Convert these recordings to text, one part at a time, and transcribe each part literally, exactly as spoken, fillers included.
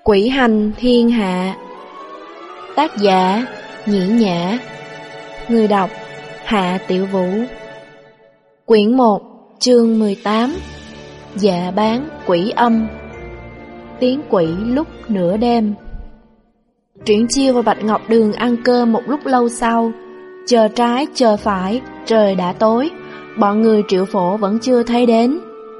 Quỷ hành thiên hạ. Tác giả Nhĩ Nhã. Người đọc Hạ Tiểu Vũ. Quyển một, chương mười tám. Dạ bán quỷ âm. Tiếng quỷ lúc nửa đêm. Triển Chiêu và Bạch Ngọc Đường ăn cơm một lúc lâu sau. Chờ trái chờ phải, trời đã tối. Bọn người Triệu Phổ vẫn chưa thấy đến.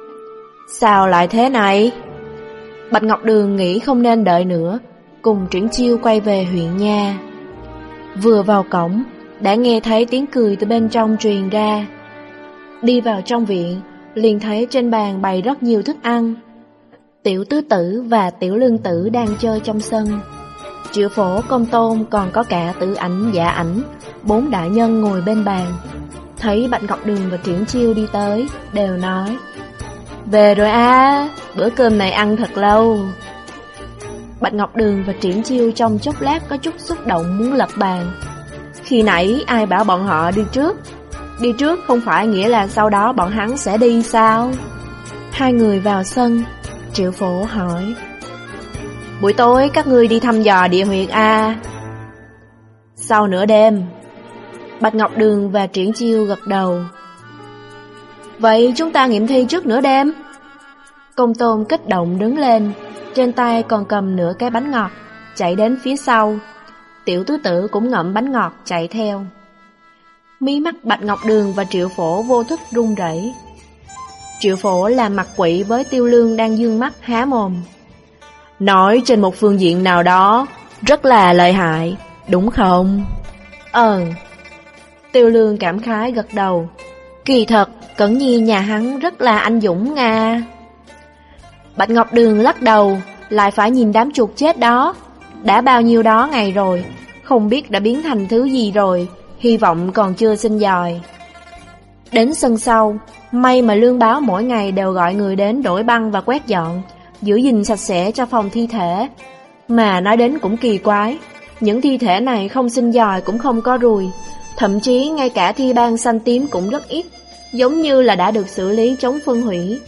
Sao lại thế này? Bạch Ngọc Đường nghĩ không nên đợi nữa, cùng Triển Chiêu quay về huyện nha. Vừa vào cổng, đã nghe thấy tiếng cười từ bên trong truyền ra. Đi vào trong viện, liền thấy trên bàn bày rất nhiều thức ăn. Tiểu Tứ Tử và Tiểu Lương Tử đang chơi trong sân. Triệu Phổ, Công Tôn còn có cả Tử Ảnh, Dạ Ảnh, bốn đại nhân ngồi bên bàn. Thấy Bạch Ngọc Đường và Triển Chiêu đi tới, đều nói: về rồi à, bữa cơm này ăn thật lâu. Bạch Ngọc Đường và Triển Chiêu trong chốc lát có chút xúc động muốn lật bàn. Khi nãy ai bảo bọn họ đi trước? Đi trước không phải nghĩa là sau đó bọn hắn sẽ đi sao? Hai người vào sân, Triệu Phổ hỏi: buổi tối các ngươi đi thăm dò địa huyệt à? Sau nửa đêm. Bạch Ngọc Đường và Triển Chiêu gật đầu. Vậy chúng ta nghiệm thi trước nửa đêm. Công Tôn kích động đứng lên, trên tay còn cầm nửa cái bánh ngọt, chạy đến phía sau. Tiểu Tứ Tử cũng ngậm bánh ngọt chạy theo. Mí mắt Bạch Ngọc Đường và Triệu Phổ vô thức run rẩy. Triệu Phổ làm mặt quỷ với Tiêu Lương đang dương mắt há mồm. Nói trên một phương diện nào đó rất là lợi hại, đúng không? Ờ. Tiêu Lương cảm khái gật đầu. Kỳ thật, Cẩn Nhi nhà hắn rất là anh dũng nga. Bạch Ngọc Đường lắc đầu, lại phải nhìn đám chuột chết đó. Đã bao nhiêu đó ngày rồi, không biết đã biến thành thứ gì rồi, hy vọng còn chưa sinh dòi. Đến sân sau, may mà Lương Báo mỗi ngày đều gọi người đến đổi băng và quét dọn, giữ gìn sạch sẽ cho phòng thi thể. Mà nói đến cũng kỳ quái, những thi thể này không sinh dòi cũng không có ruồi, thậm chí ngay cả thi ban xanh tím cũng rất ít, giống như là đã được xử lý chống phân hủy.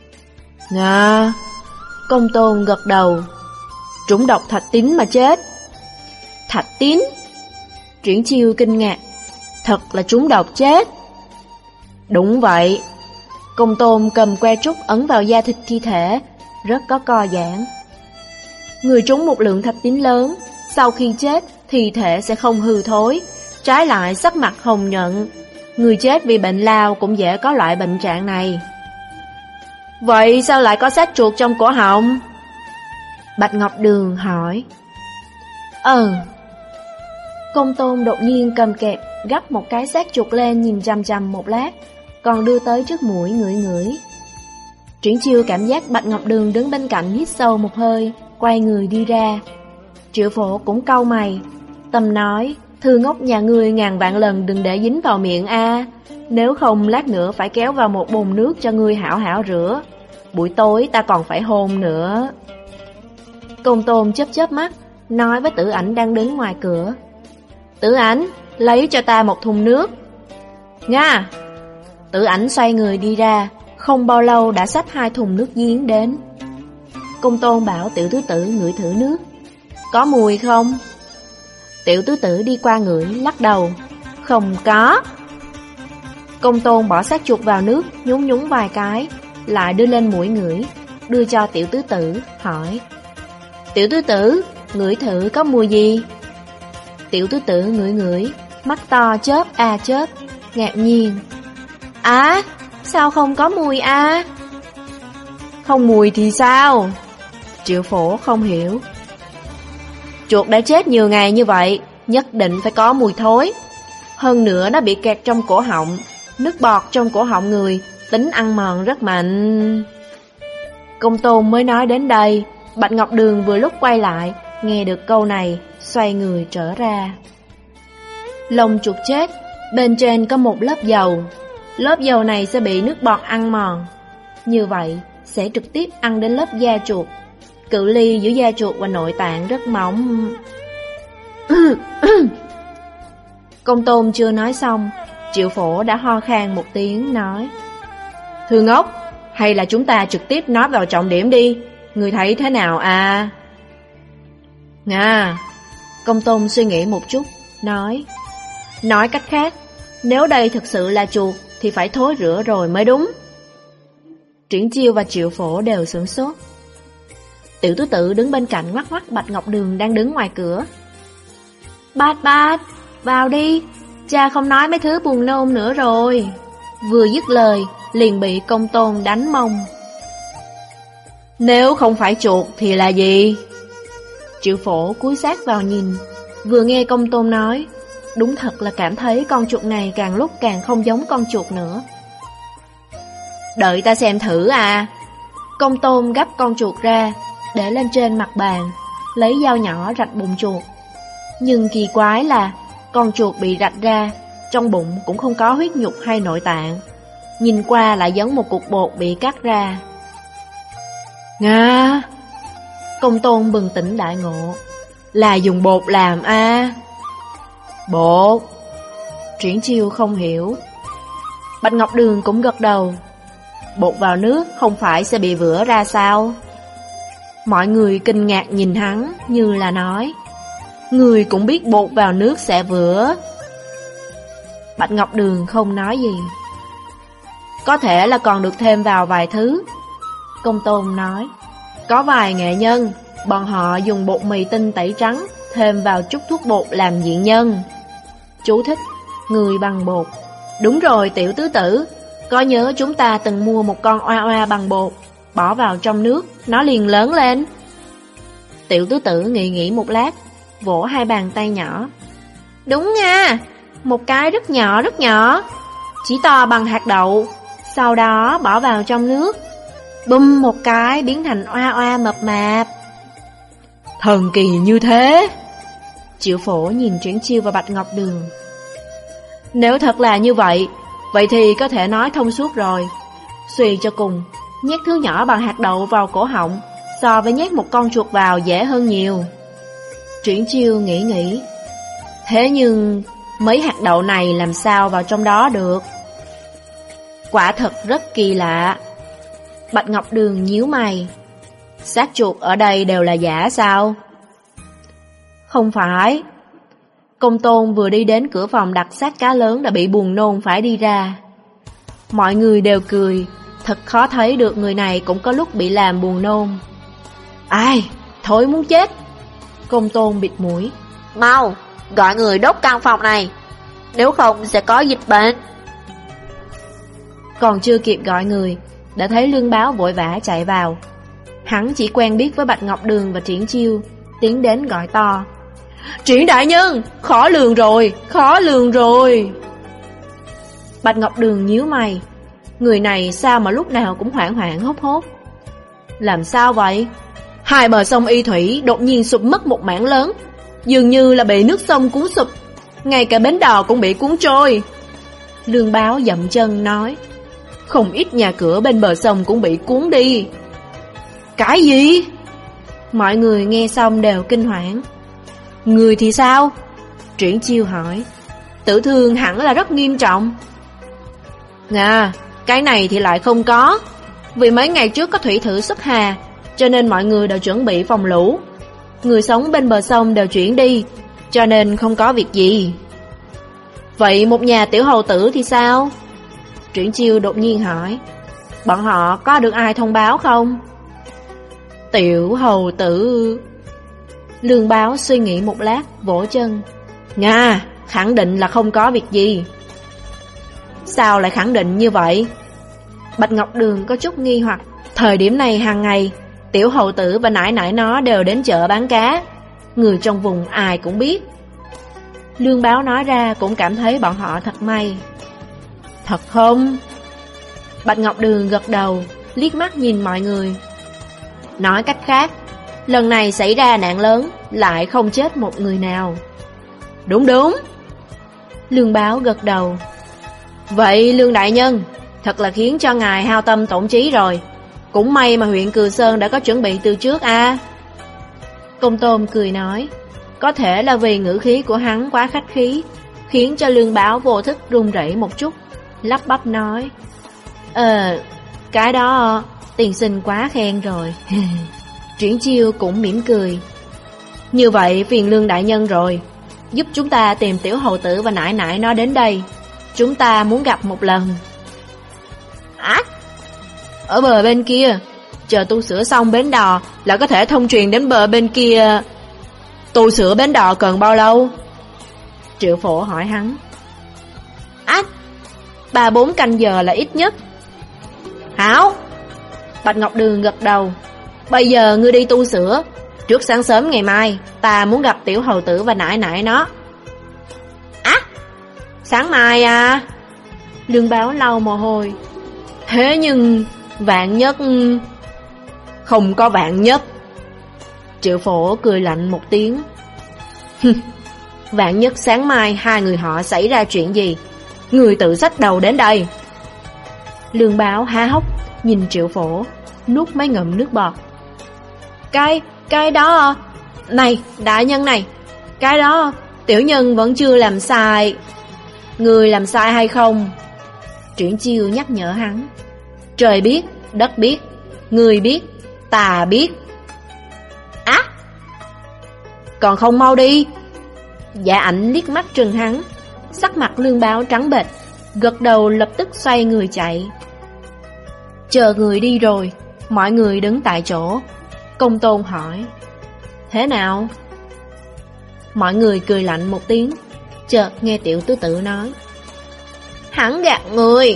Nga. Công Tôn gật đầu. Trúng độc thạch tín mà chết. Thạch tín? Triển Chiêu kinh ngạc. Thật là trúng độc chết. Đúng vậy. Công Tôn cầm que trúc ấn vào da thịt thi thể, rất có co giãn. Người trúng một lượng thạch tín lớn, sau khi chết thi thể sẽ không hư thối, trái lại sắc mặt hồng nhuận. Người chết vì bệnh lao cũng dễ có loại bệnh trạng này. Vậy sao lại có xác chuột trong cổ họng? Bạch Ngọc Đường hỏi. Ờ. Công Tôn đột nhiên cầm kẹp gắp một cái xác chuột lên nhìn chằm chằm một lát, còn đưa tới trước mũi ngửi ngửi. Triển Chiêu cảm giác Bạch Ngọc Đường đứng bên cạnh hít sâu một hơi, quay người đi ra. Triệu Phổ cũng cau mày, tâm nói: thư ngốc nhà ngươi ngàn vạn lần đừng để dính vào miệng a, nếu không lát nữa phải kéo vào một bồn nước cho ngươi hảo hảo rửa. Buổi tối ta còn phải hôn nữa. Công Tôn chớp chớp mắt, nói với Tử Ảnh đang đứng ngoài cửa: Tử Ảnh, lấy cho ta một thùng nước. Nga. Tử Ảnh xoay người đi ra, không bao lâu đã xách hai thùng nước giếng đến. Công Tôn bảo Tiểu Tứ Tử ngửi thử nước. Có mùi không? Tiểu Tứ Tử đi qua ngửi, lắc đầu. Không có. Công Tôn bỏ xác chuột vào nước, nhúng nhúng vài cái, lại đưa lên mũi ngửi, đưa cho Tiểu Tứ Tử, hỏi: Tiểu Tứ Tử, ngửi thử có mùi gì? Tiểu Tứ Tử ngửi ngửi, mắt to chớp a chớp, ngạc nhiên. Á, sao không có mùi a? Không mùi thì sao? Triệu Phổ không hiểu. Chuột đã chết nhiều ngày như vậy, nhất định phải có mùi thối. Hơn nữa nó bị kẹt trong cổ họng, nước bọt trong cổ họng người, tính ăn mòn rất mạnh. Công Tôn mới nói đến đây, Bạch Ngọc Đường vừa lúc quay lại, nghe được câu này, xoay người trở ra. Lông chuột chết, bên trên có một lớp dầu. Lớp dầu này sẽ bị nước bọt ăn mòn. Như vậy, sẽ trực tiếp ăn đến lớp da chuột. Cự ly giữa da chuột và nội tạng rất mỏng. Công Tôn chưa nói xong, Triệu Phổ đã ho khan một tiếng, nói: Thư ngốc, hay là chúng ta trực tiếp nói vào trọng điểm đi, người thấy thế nào à? Nga, Công Tôn suy nghĩ một chút, nói. Nói cách khác, nếu đây thực sự là chuột thì phải thối rữa rồi mới đúng. Triển Chiêu và Triệu Phổ đều sửng sốt. Tiểu Tứ Tự đứng bên cạnh ngoắc ngoắc Bạch Ngọc Đường đang đứng ngoài cửa. Bát bát, vào đi, cha không nói mấy thứ buồn nôn nữa rồi. Vừa dứt lời, liền bị Công Tôn đánh mông. Nếu không phải chuột thì là gì? Triệu Phổ cúi sát vào nhìn, vừa nghe Công Tôn nói, đúng thật là cảm thấy con chuột này càng lúc càng không giống con chuột nữa. Đợi ta xem thử à. Công Tôn gấp con chuột ra, để lên trên mặt bàn, lấy dao nhỏ rạch bụng chuột. Nhưng kỳ quái là con chuột bị rạch ra, trong bụng cũng không có huyết nhục hay nội tạng, nhìn qua lại giống một cục bột bị cắt ra. Nga! Công Tôn bừng tỉnh đại ngộ, là dùng bột làm a? À? Bột? Triển Chiêu không hiểu. Bạch Ngọc Đường cũng gật đầu. Bột vào nước không phải sẽ bị vữa ra sao? Mọi người kinh ngạc nhìn hắn như là nói, người cũng biết bột vào nước sẽ vữa. Bạch Ngọc Đường không nói gì. Có thể là còn được thêm vào vài thứ. Công Tôn nói, có vài nghệ nhân, bọn họ dùng bột mì tinh tẩy trắng, thêm vào chút thuốc bột làm diện nhân. Chú thích, người bằng bột. Đúng rồi Tiểu Tứ Tử, có nhớ chúng ta từng mua một con oa oa bằng bột, bỏ vào trong nước, nó liền lớn lên. Tiểu Tứ Tử nghĩ nghĩ một lát, vỗ hai bàn tay nhỏ. Đúng nha, một cái rất nhỏ rất nhỏ, chỉ to bằng hạt đậu, sau đó bỏ vào trong nước, bum một cái biến thành oa oa mập mạp. Thần kỳ như thế. Triệu Phổ nhìn Triển Chiêu và Bạch Ngọc Đường. Nếu thật là như vậy, vậy thì có thể nói thông suốt rồi. Suy cho cùng, nhét thứ nhỏ bằng hạt đậu vào cổ họng so với nhét một con chuột vào dễ hơn nhiều. Triển Chiêu nghĩ nghĩ. Thế nhưng mấy hạt đậu này làm sao vào trong đó được? Quả thật rất kỳ lạ. Bạch Ngọc Đường nhíu mày. Xác chuột ở đây đều là giả sao? Không phải. Công Tôn vừa đi đến cửa phòng đặt xác cá lớn đã bị buồn nôn phải đi ra. Mọi người đều cười, thật khó thấy được người này cũng có lúc bị làm buồn nôn. Ai, thối muốn chết. Công Tôn bịt mũi. Mau, gọi người đốt căn phòng này, nếu không sẽ có dịch bệnh. Còn chưa kịp gọi người, đã thấy Lương Báo vội vã chạy vào. Hắn chỉ quen biết với Bạch Ngọc Đường và Triển Chiêu, tiến đến gọi to. Triển đại nhân, khó lường rồi, khó lường rồi. Bạch Ngọc Đường nhíu mày. Người này sao mà lúc nào cũng hoảng hoảng hốt hốt. Làm sao vậy? Hai bờ sông Y Thủy đột nhiên sụp mất một mảng lớn, dường như là bị nước sông cuốn sụp, ngay cả bến đò cũng bị cuốn trôi. Lương Báo dậm chân nói, không ít nhà cửa bên bờ sông cũng bị cuốn đi. Cái gì? Mọi người nghe xong đều kinh hoảng. Người thì sao? Triển Chiêu hỏi. Tử thương hẳn là rất nghiêm trọng. À, cái này thì lại không có. Vì mấy ngày trước có thủy thử xuất hà, cho nên mọi người đều chuẩn bị phòng lũ. Người sống bên bờ sông đều chuyển đi, cho nên không có việc gì. Vậy một nhà tiểu hầu tử thì sao? Triển Chiêu đột nhiên hỏi. Bọn họ có được ai thông báo không? Tiểu hầu tử... Lương Báo suy nghĩ một lát, vỗ chân. Nga, khẳng định là không có việc gì. Sao lại khẳng định như vậy? Bạch Ngọc Đường có chút nghi hoặc. Thời điểm này hàng ngày, tiểu hầu tử và nải nải nó đều đến chợ bán cá. Người trong vùng ai cũng biết. Lương Báo nói ra cũng cảm thấy bọn họ thật may. Thật không? Bạch Ngọc Đường gật đầu, liếc mắt nhìn mọi người. Nói cách khác, lần này xảy ra nạn lớn, lại không chết một người nào. Đúng đúng. Lương Báo gật đầu. Vậy Lương đại nhân, thật là khiến cho ngài hao tâm tổn trí rồi. Cũng may mà huyện Cừ Sơn đã có chuẩn bị từ trước a. À? Công Tôn cười nói. Có thể là vì ngữ khí của hắn quá khách khí, khiến cho Lương Báo vô thức run rẩy một chút, lắp bắp nói. Ờ, cái đó tiền sinh quá khen rồi. Triển Chiêu cũng mỉm cười. Như vậy phiền Lương đại nhân rồi, giúp chúng ta tìm tiểu hầu tử và nãi nãi nó đến đây. Chúng ta muốn gặp một lần. Ác! Ở bờ bên kia, chờ tu sửa xong bến đò là có thể thông truyền đến bờ bên kia. Tu sửa bến đò cần bao lâu? Triệu Phổ hỏi hắn. Ác! Ba bốn canh giờ là ít nhất. Hảo! Bạch Ngọc Đường gật đầu. Bây giờ ngươi đi tu sửa. Trước sáng sớm ngày mai ta muốn gặp tiểu hầu tử và nãi nãi nó. Á! Sáng mai à? Lương Báo lau mồ hôi. Thế nhưng vạn nhất... Không có vạn nhất. Triệu Phổ cười lạnh một tiếng. Vạn nhất sáng mai hai người họ xảy ra chuyện gì, người tự xách đầu đến đây. Lương Báo há hốc nhìn Triệu Phổ, nuốt mấy ngụm nước bọt. Cái, cái đó... Này, đại nhân này, cái đó tiểu nhân vẫn chưa làm sai. Người làm sai hay không? Triển Chiêu nhắc nhở hắn. Trời biết, đất biết, người biết, ta biết. Á! À, còn không mau đi. Dạ Ảnh liếc mắt trừng hắn. Sắc mặt Lương Báo trắng bệch, gật đầu lập tức xoay người chạy. Chờ người đi rồi, mọi người đứng tại chỗ. Công Tôn hỏi. Thế nào? Mọi người cười lạnh một tiếng. Chợt nghe Tiểu Tứ Tử nói. Hắn gạt người.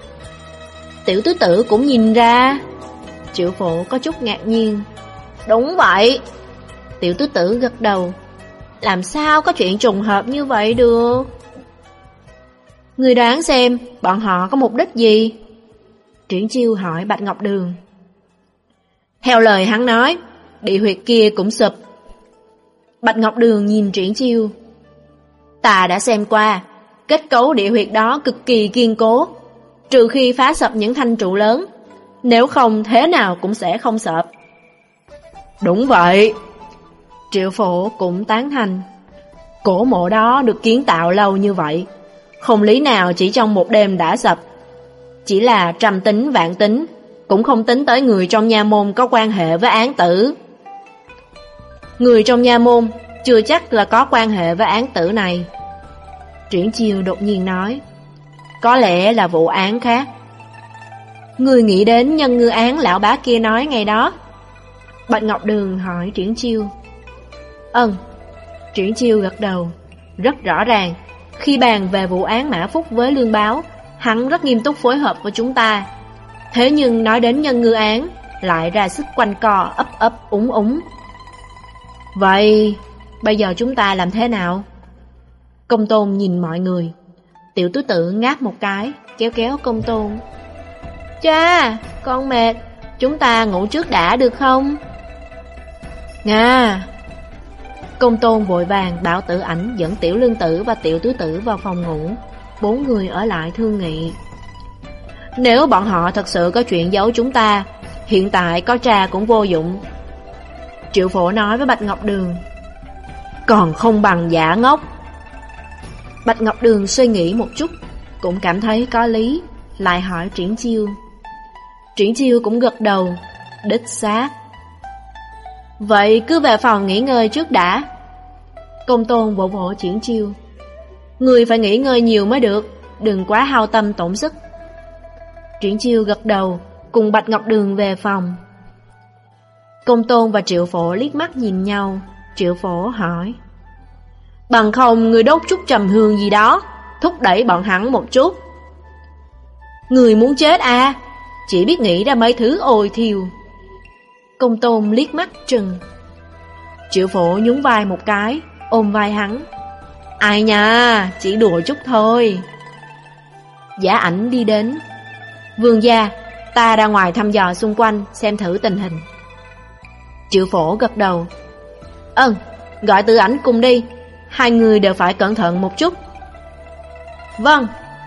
Tiểu Tứ Tử cũng nhìn ra. Triệu Phổ có chút ngạc nhiên. Đúng vậy. Tiểu Tứ Tử gật đầu. Làm sao có chuyện trùng hợp như vậy được? Người đoán xem bọn họ có mục đích gì? Triển Chiêu hỏi Bạch Ngọc Đường. Theo lời hắn nói, địa huyệt kia cũng sụp. Bạch Ngọc Đường nhìn Triển Chiêu. Ta đã xem qua, kết cấu địa huyệt đó cực kỳ kiên cố, trừ khi phá sập những thanh trụ lớn, nếu không thế nào cũng sẽ không sập. Đúng vậy. Triệu Phổ cũng tán thành. Cổ mộ đó được kiến tạo lâu như vậy, không lý nào chỉ trong một đêm đã sập. Chỉ là trăm tính vạn tính, cũng không tính tới người trong nha môn có quan hệ với án tử. Người trong nha môn chưa chắc là có quan hệ với án tử này. Triển Chiêu đột nhiên nói. Có lẽ là vụ án khác. Người nghĩ đến nhân ngư án lão bá kia nói ngày đó? Bạch Ngọc Đường hỏi Triển Chiêu. Ừm. Triển Chiêu gật đầu. Rất rõ ràng, khi bàn về vụ án Mã Phúc với Lương Báo, hắn rất nghiêm túc phối hợp với chúng ta. Thế nhưng nói đến nhân ngư án, lại ra sức quanh co ấp ấp úng úng. Vậy bây giờ chúng ta làm thế nào? Công Tôn nhìn mọi người. Tiểu Tứ Tử ngáp một cái, kéo kéo Công Tôn. Cha, con mệt, chúng ta ngủ trước đã được không? Nga. Công Tôn vội vàng bảo Tử Ảnh dẫn Tiểu Lương Tử và Tiểu Tứ Tử vào phòng ngủ. Bốn người ở lại thương nghị. Nếu bọn họ thật sự có chuyện giấu chúng ta, hiện tại có tra cũng vô dụng. Triệu Phổ nói với Bạch Ngọc Đường. Còn không bằng giả ngốc. Bạch Ngọc Đường suy nghĩ một chút, cũng cảm thấy có lý, lại hỏi Triển Chiêu. Triển Chiêu cũng gật đầu. Đích xác. Vậy cứ về phòng nghỉ ngơi trước đã. Công Tôn vỗ vỗ Triển Chiêu. Người phải nghỉ ngơi nhiều mới được, đừng quá hao tâm tổn sức. Triển Chiêu gật đầu, cùng Bạch Ngọc Đường về phòng. Công Tôn và Triệu Phổ liếc mắt nhìn nhau. Triệu Phổ hỏi. Bằng không người đốt chút trầm hương gì đó, thúc đẩy bọn hắn một chút. Người muốn chết à? Chỉ biết nghĩ ra mấy thứ ôi thiêu. Công Tôn liếc mắt trừng. Triệu Phổ nhún vai một cái, ôm vai hắn. Ai nha, chỉ đùa chút thôi. Giả Ảnh đi đến. Vương gia, ta ra ngoài thăm dò xung quanh, xem thử tình hình. Triệu Phổ gật đầu. Ừm, gọi Tử Ảnh cùng đi. Hai người đều phải cẩn thận một chút. Vâng.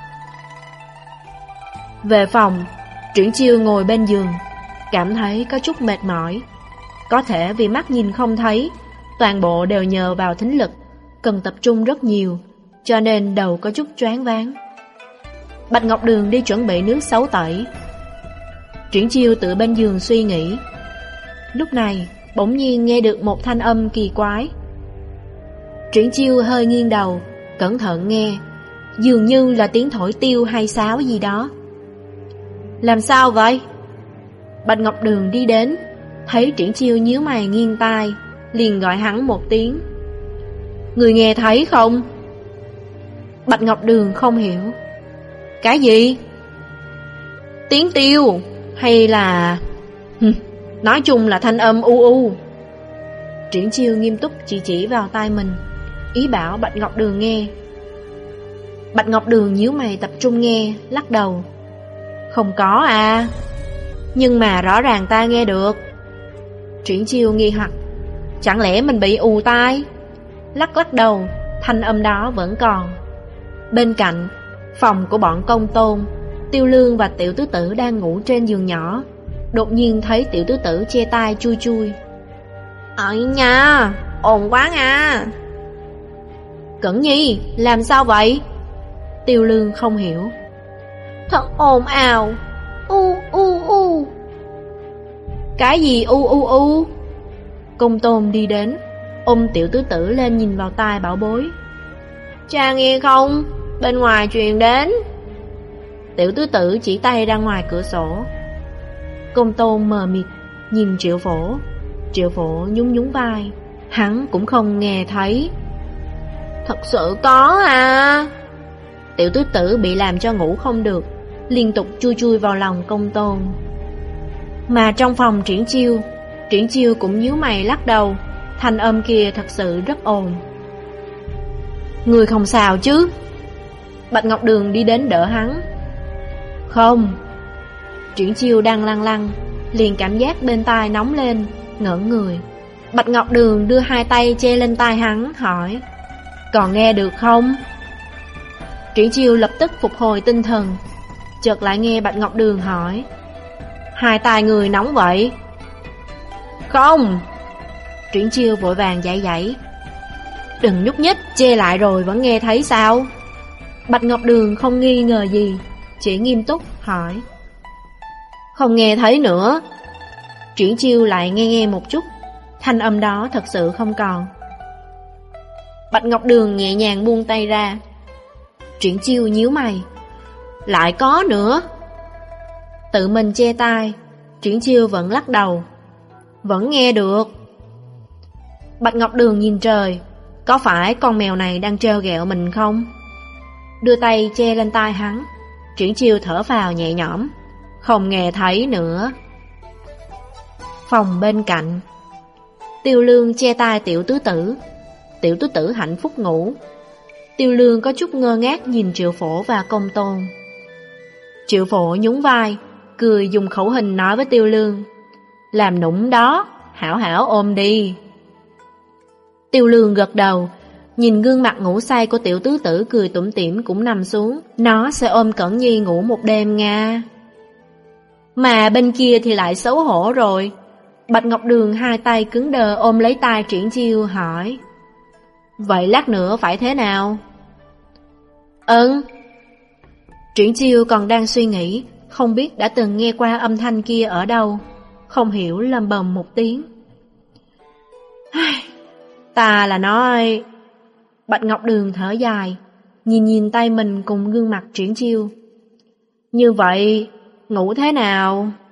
Về phòng, Triển Chiêu ngồi bên giường, cảm thấy có chút mệt mỏi. Có thể vì mắt nhìn không thấy, toàn bộ đều nhờ vào thính lực, cần tập trung rất nhiều, cho nên đầu có chút choáng váng. Bạch Ngọc Đường đi chuẩn bị nước xấu tẩy. Triển Chiêu tự bên giường suy nghĩ. Lúc này, bỗng nhiên nghe được một thanh âm kỳ quái. Triển Chiêu hơi nghiêng đầu, cẩn thận nghe, dường như là tiếng thổi tiêu hay sáo gì đó. Làm sao vậy? Bạch Ngọc Đường đi đến, thấy Triển Chiêu nhíu mày nghiêng tai, liền gọi hắn một tiếng. Người nghe thấy không? Bạch Ngọc Đường không hiểu. Cái gì? Tiếng tiêu hay là... nói chung là thanh âm u u. Triển Chiêu nghiêm túc chỉ chỉ vào tai mình, ý bảo Bạch Ngọc Đường nghe. Bạch Ngọc Đường nhíu mày tập trung nghe, lắc đầu. Không có à, nhưng mà rõ ràng ta nghe được. Triển Chiêu nghi hoặc, chẳng lẽ mình bị ù tai? Lắc lắc đầu, thanh âm đó vẫn còn. Bên cạnh, phòng của bọn Công Tôn, Tiêu Lương và Tiểu Tứ Tử đang ngủ trên giường nhỏ. Đột nhiên thấy Tiểu Tứ Tử che tai chui chui. Ơi nha, ồn quá nha. Cẩn Nhi, làm sao vậy? Tiêu Lương không hiểu. Thật ồn ào, u u u. Cái gì u u u? Công Tôn đi đến, ôm Tiểu Tứ Tử lên nhìn vào tai bảo bối. Cha nghe không? Bên ngoài truyền đến. Tiểu Tứ Tử chỉ tay ra ngoài cửa sổ. Công Tôn mờ mịt nhìn Triệu Phổ. Triệu Phổ nhún nhún vai, hắn cũng không nghe thấy. Thật sự có à? Tiểu Tứ Tử bị làm cho ngủ không được, liên tục chui chui vào lòng Công Tôn. Mà trong phòng Triển Chiêu, Triển Chiêu cũng nhíu mày lắc đầu, thanh âm kia thật sự rất ồn. Người không sao chứ? Bạch Ngọc Đường đi đến đỡ hắn. Không. Triển Chiêu đang lăn lăn, liền cảm giác bên tai nóng lên, ngẩn người. Bạch Ngọc Đường đưa hai tay che lên tai hắn, hỏi. Còn nghe được không? Triển Chiêu lập tức phục hồi tinh thần, chợt lại nghe Bạch Ngọc Đường hỏi. Hai tai người nóng vậy? Không. Triển Chiêu vội vàng giãy giãy. Đừng nhúc nhích, che lại rồi vẫn nghe thấy sao? Bạch Ngọc Đường không nghi ngờ gì, chỉ nghiêm túc hỏi. Không nghe thấy nữa. Triển Chiêu lại nghe nghe một chút, thanh âm đó thật sự không còn. Bạch Ngọc Đường nhẹ nhàng buông tay ra. Triển Chiêu nhíu mày. Lại có nữa. Tự mình che tai, Triển Chiêu vẫn lắc đầu. Vẫn nghe được. Bạch Ngọc Đường nhìn trời. Có phải con mèo này đang trêu ghẹo mình không? Đưa tay che lên tai hắn. Triển Chiêu thở phào nhẹ nhõm. Không nghe thấy nữa. Phòng bên cạnh, Tiêu Lương che tai Tiểu Tứ Tử. Tiểu Tứ Tử hạnh phúc ngủ. Tiêu Lương có chút ngơ ngác nhìn Triệu Phổ và Công Tôn. Triệu Phổ nhún vai, cười dùng khẩu hình nói với Tiêu Lương. Làm nũng đó, hảo hảo ôm đi. Tiêu Lương gật đầu, nhìn gương mặt ngủ say của Tiểu Tứ Tử cười tủm tỉm cũng nằm xuống. Nó sẽ ôm Cẩn Nhi ngủ một đêm nha. Mà bên kia thì lại xấu hổ rồi. Bạch Ngọc Đường hai tay cứng đờ ôm lấy tai Triển Chiêu hỏi. Vậy lát nữa phải thế nào? Ừm. Triển Chiêu còn đang suy nghĩ, không biết đã từng nghe qua âm thanh kia ở đâu, không hiểu lầm bầm một tiếng. Ta là nói... Bạch Ngọc Đường thở dài, nhìn nhìn tay mình cùng gương mặt Triển Chiêu. Như vậy, ngủ thế nào?